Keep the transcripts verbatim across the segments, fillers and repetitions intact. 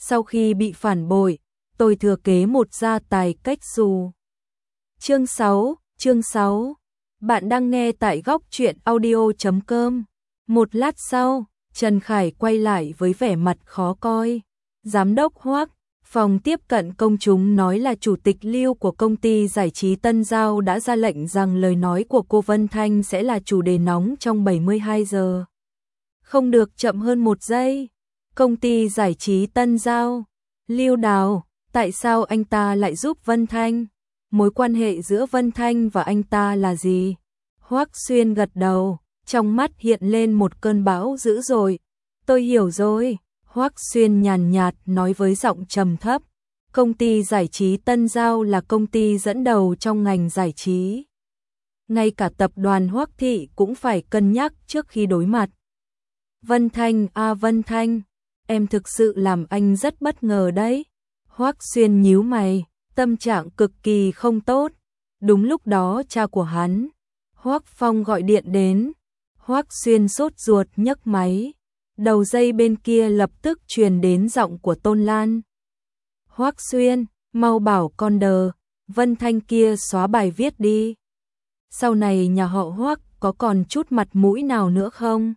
Sau khi bị phản bội, tôi thừa kế một gia tài cách xù. Chương sáu, chương sáu. Bạn đang nghe tại góc truyện audio chấm com. Một lát sau, Trần Khải quay lại với vẻ mặt khó coi. Giám đốc Hoắc, phòng tiếp cận công chúng nói là chủ tịch Lưu của công ty giải trí Tân Giao đã ra lệnh rằng lời nói của cô Vân Thanh sẽ là chủ đề nóng trong bảy mươi hai giờ. Không được chậm hơn một giây. Công ty giải trí Tân Giao. Lưu Đào, tại sao anh ta lại giúp Vân Thanh? Mối quan hệ giữa Vân Thanh và anh ta là gì? Hoắc Xuyên gật đầu, trong mắt hiện lên một cơn bão dữ dội. Tôi hiểu rồi. Hoắc Xuyên nhàn nhạt nói với giọng trầm thấp. Công ty giải trí Tân Giao là công ty dẫn đầu trong ngành giải trí. Ngay cả tập đoàn Hoắc Thị cũng phải cân nhắc trước khi đối mặt. Vân Thanh à Vân Thanh, em thực sự làm anh rất bất ngờ đấy. Hoắc Xuyên nhíu mày, tâm trạng cực kỳ không tốt. Đúng lúc đó cha của hắn, Hoắc Phong gọi điện đến. Hoắc Xuyên sốt ruột nhấc máy. Đầu dây bên kia lập tức truyền đến giọng của Tôn Lan. Hoắc Xuyên, mau bảo con đờ, Vân Thanh kia xóa bài viết đi. Sau này nhà họ Hoắc có còn chút mặt mũi nào nữa không?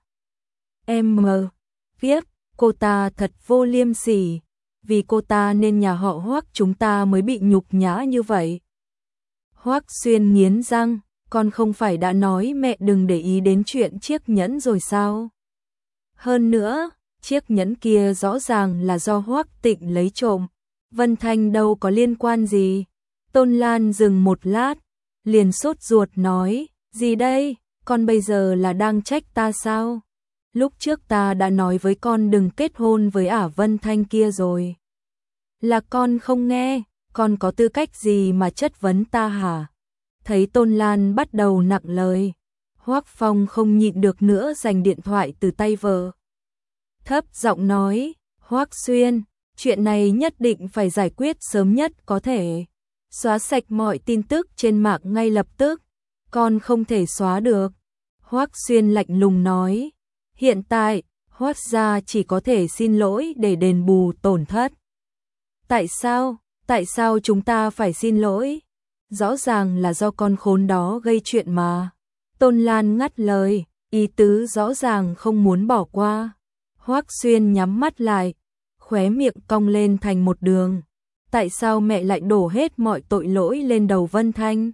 Em mờ, viết, cô ta thật vô liêm sỉ. Vì cô ta nên nhà họ Hoắc chúng ta mới bị nhục nhã như vậy. Hoắc Xuyên nghiến răng, con không phải đã nói mẹ đừng để ý đến chuyện chiếc nhẫn rồi sao? Hơn nữa, chiếc nhẫn kia rõ ràng là do Hoắc Tịnh lấy trộm. Vân Thanh đâu có liên quan gì. Tôn Lan dừng một lát, liền sốt ruột nói, gì đây, con bây giờ là đang trách ta sao? Lúc trước ta đã nói với con đừng kết hôn với ả Vân Thanh kia rồi. Là con không nghe, con có tư cách gì mà chất vấn ta hả? Thấy Tôn Lan bắt đầu nặng lời, Hoắc Phong không nhịn được nữa giành điện thoại từ tay vợ. Thấp giọng nói, Hoắc Xuyên, chuyện này nhất định phải giải quyết sớm nhất có thể. Xóa sạch mọi tin tức trên mạng ngay lập tức. Con không thể xóa được. Hoắc Xuyên lạnh lùng nói. Hiện tại, Hoắc gia chỉ có thể xin lỗi để đền bù tổn thất. Tại sao? Tại sao chúng ta phải xin lỗi? Rõ ràng là do con khốn đó gây chuyện mà. Tôn Lan ngắt lời, ý tứ rõ ràng không muốn bỏ qua. Hoắc Xuyên nhắm mắt lại, khóe miệng cong lên thành một đường. Tại sao mẹ lại đổ hết mọi tội lỗi lên đầu Vân Thanh?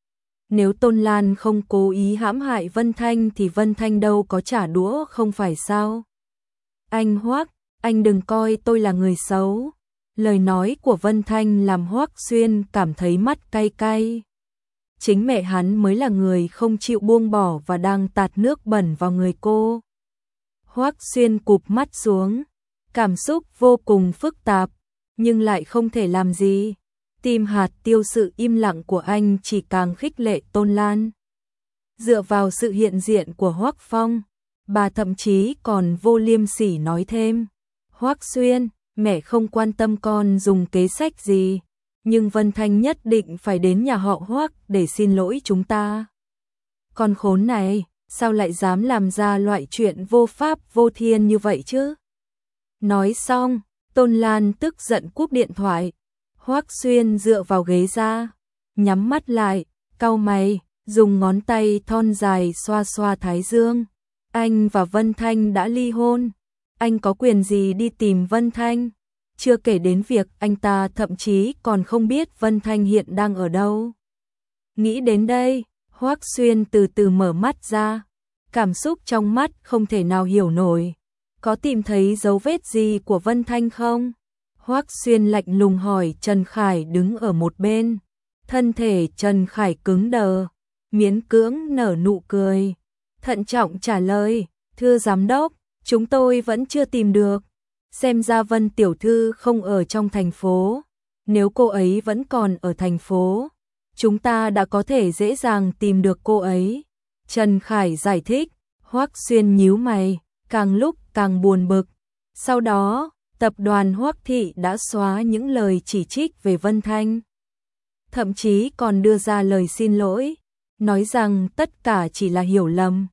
Nếu Tôn Lan không cố ý hãm hại Vân Thanh thì Vân Thanh đâu có trả đũa không phải sao? Anh Hoắc, anh đừng coi tôi là người xấu. Lời nói của Vân Thanh làm Hoắc Xuyên cảm thấy mắt cay cay. Chính mẹ hắn mới là người không chịu buông bỏ và đang tạt nước bẩn vào người cô. Hoắc Xuyên cụp mắt xuống, cảm xúc vô cùng phức tạp, nhưng lại không thể làm gì. Tim hạt tiêu sự im lặng của anh chỉ càng khích lệ Tôn Lan. Dựa vào sự hiện diện của Hoắc Phong, bà thậm chí còn vô liêm sỉ nói thêm. Hoắc Xuyên, mẹ không quan tâm con dùng kế sách gì, nhưng Vân Thanh nhất định phải đến nhà họ Hoắc để xin lỗi chúng ta. Con khốn này, sao lại dám làm ra loại chuyện vô pháp vô thiên như vậy chứ? Nói xong, Tôn Lan tức giận cúp điện thoại. Hoắc Xuyên dựa vào ghế ra, nhắm mắt lại, cau mày, dùng ngón tay thon dài xoa xoa thái dương. Anh và Vân Thanh đã ly hôn, anh có quyền gì đi tìm Vân Thanh? Chưa kể đến việc anh ta thậm chí còn không biết Vân Thanh hiện đang ở đâu. Nghĩ đến đây, Hoắc Xuyên từ từ mở mắt ra, cảm xúc trong mắt không thể nào hiểu nổi. Có tìm thấy dấu vết gì của Vân Thanh không? Hoắc Xuyên lạnh lùng hỏi. Trần Khải đứng ở một bên. Thân thể Trần Khải cứng đờ, miễn cưỡng nở nụ cười. Thận trọng trả lời, thưa giám đốc, chúng tôi vẫn chưa tìm được. Xem ra Vân tiểu thư không ở trong thành phố. Nếu cô ấy vẫn còn ở thành phố, chúng ta đã có thể dễ dàng tìm được cô ấy. Trần Khải giải thích. Hoắc Xuyên nhíu mày, càng lúc càng buồn bực. Sau đó, tập đoàn Hoắc Thị đã xóa những lời chỉ trích về Vân Thanh. Thậm chí còn đưa ra lời xin lỗi, nói rằng tất cả chỉ là hiểu lầm.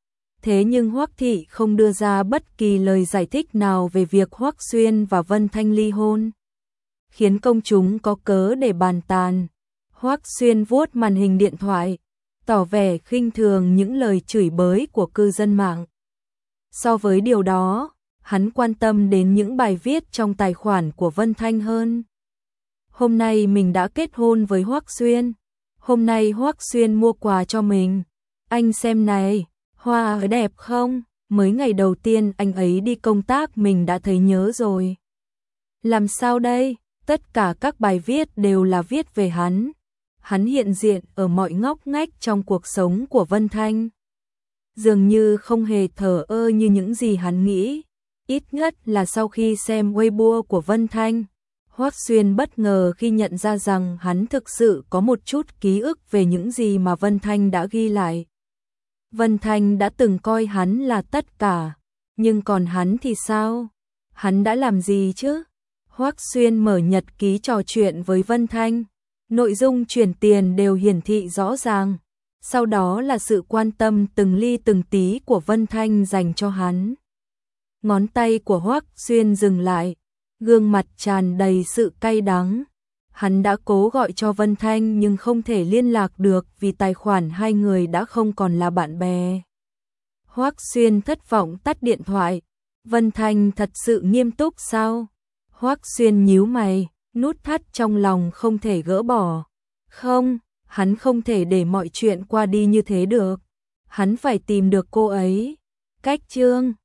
Thế nhưng Hoắc thị không đưa ra bất kỳ lời giải thích nào về việc Hoắc Xuyên và Vân Thanh ly hôn, khiến công chúng có cớ để bàn tán. Hoắc Xuyên vuốt màn hình điện thoại, tỏ vẻ khinh thường những lời chửi bới của cư dân mạng. So với điều đó, hắn quan tâm đến những bài viết trong tài khoản của Vân Thanh hơn. Hôm nay mình đã kết hôn với Hoắc Xuyên. Hôm nay Hoắc Xuyên mua quà cho mình. Anh xem này, hoa ấy đẹp không? Mới ngày đầu tiên anh ấy đi công tác mình đã thấy nhớ rồi. Làm sao đây? Tất cả các bài viết đều là viết về hắn. Hắn hiện diện ở mọi ngóc ngách trong cuộc sống của Vân Thanh. Dường như không hề thờ ơ như những gì hắn nghĩ. Ít nhất là sau khi xem Weibo của Vân Thanh, Hoắc Xuyên bất ngờ khi nhận ra rằng hắn thực sự có một chút ký ức về những gì mà Vân Thanh đã ghi lại. Vân Thanh đã từng coi hắn là tất cả, nhưng còn hắn thì sao? Hắn đã làm gì chứ? Hoắc Xuyên mở nhật ký trò chuyện với Vân Thanh, nội dung chuyển tiền đều hiển thị rõ ràng, sau đó là sự quan tâm từng ly từng tí của Vân Thanh dành cho hắn. Ngón tay của Hoắc Xuyên dừng lại, gương mặt tràn đầy sự cay đắng. Hắn đã cố gọi cho Vân Thanh nhưng không thể liên lạc được vì tài khoản hai người đã không còn là bạn bè. Hoắc Xuyên thất vọng tắt điện thoại. Vân Thanh thật sự nghiêm túc sao? Hoắc Xuyên nhíu mày, nút thắt trong lòng không thể gỡ bỏ. Không, hắn không thể để mọi chuyện qua đi như thế được. Hắn phải tìm được cô ấy. Cách chương